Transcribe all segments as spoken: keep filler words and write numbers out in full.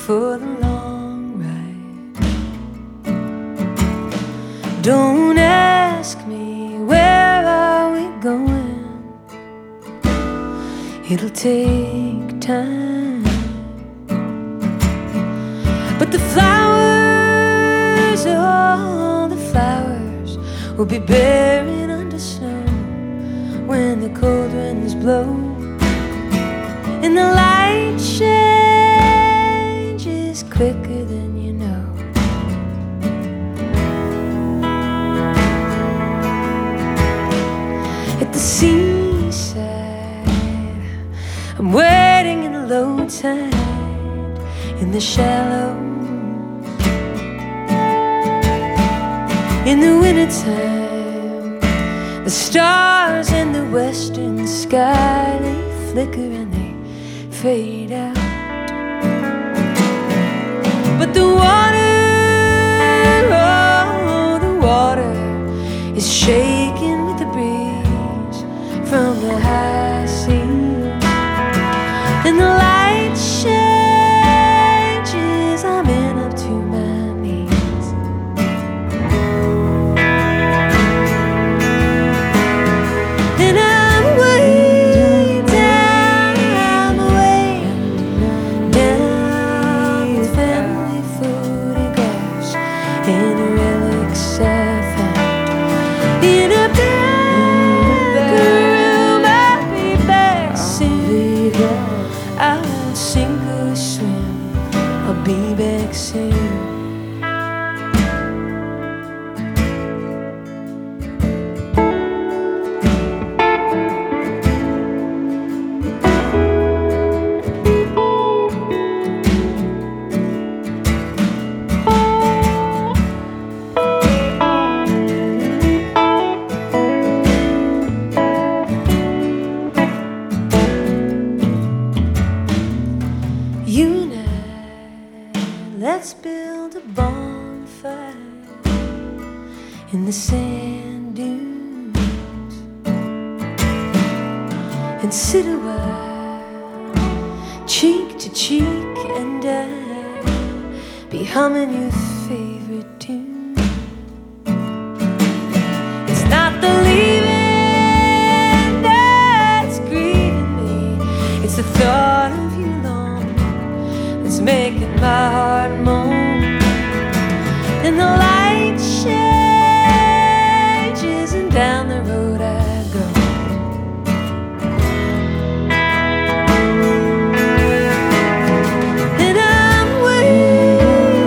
for the long ride. Don't ask me where are we going, it'll take time. But the flowers, oh, the flowers will be buried under snow when the cold winds blow and the light changes quicker than you know. At the seaside, I'm waiting in the low tide, in the shallows. In the wintertime, the stars in the western sky, they flicker and they fade out. But the water, oh, the water is shaking with the breeze from the high sea, and the light changes, I'm in up to my knees. And I'm way down, I'm way down with family photographs and relics I found in a back room. I'll be back soon. I won't sink or swim, I'll be back soon. You and I, let's build a bonfire in the sand dunes and sit a while, cheek to cheek, and I'll be humming your favorite tune. It's not the leaving that's grieving me, it's the thought of you it's making my heart moan, and the light changes, and down the road I go. And I'm way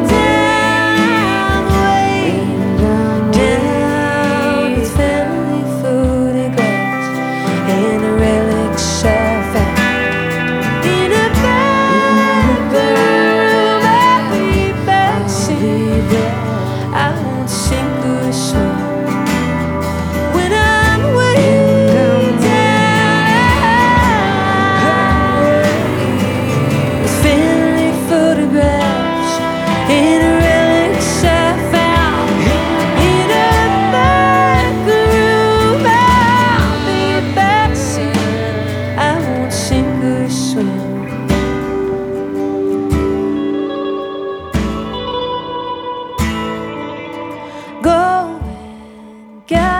down, way down with family photographs and the relics I found in a I won't sink or swim when I'm way down with family photographs and relics I found in a back room. I'll be back soon. I won't sink or swim. Go and get